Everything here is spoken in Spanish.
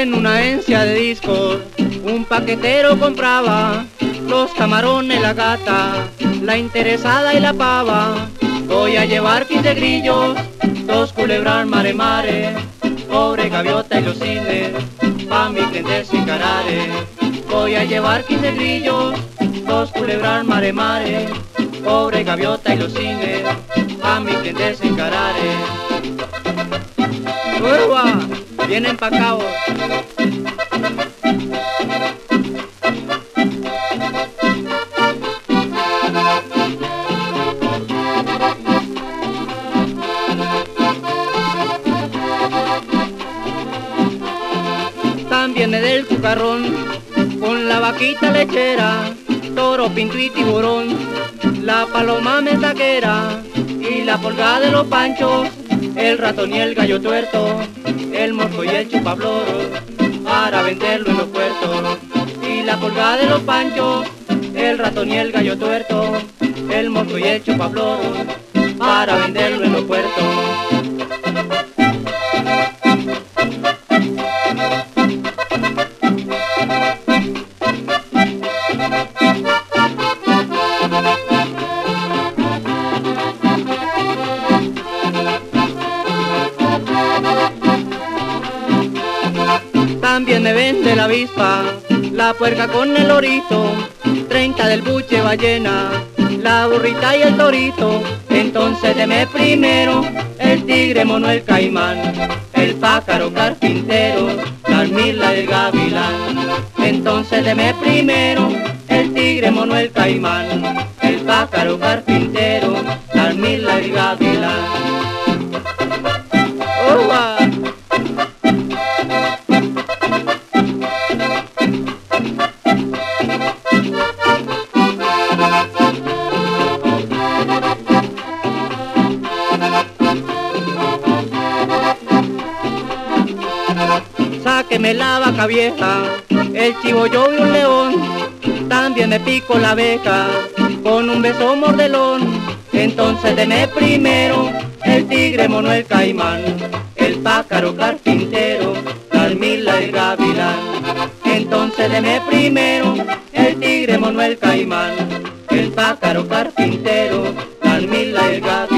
En una agencia de discos, un paquetero compraba los camarones, la gata, la interesada y la pava. Voy a llevar 15 grillos, 2 culebras mare mare, pobre gaviota y los cines, pa' mi cliente sin carare. Voy a llevar 15 grillos, 2 culebras mare mare, pobre gaviota y los cines, pa' mi cliente sin carare. ¡Uva! Bien empacados. También es del cucarrón, con la vaquita lechera, toro, pinto y tiburón, la paloma mensaquera y la polga de los panchos, el ratón y el gallo tuerto, el morco y el chupaflor, para venderlo en los puertos. Y la polga de los panchos, el ratón y el gallo tuerto, el morco y el chupaflor, para venderlo en los puertos. También me vende la avispa, la puerca con el lorito, 30 del buche ballena, la burrita y el torito. Entonces deme primero el tigre, mono, el caimán, el pájaro carpintero, la almila y el gavilán. Entonces deme primero el tigre, mono, el caimán, el pájaro carpintero, la almila y el gavilán. ¡Uva! Sáqueme la vaca vieja, el chivo yo y un león, también me pico la abeja, con un beso mordelón. Entonces deme primero el tigre, mono, el caimán, el pájaro carpintero, la almila y el gavilán. Entonces deme primero el tigre, mono, el caimán, el pájaro carpintero, la almila y el gavilán.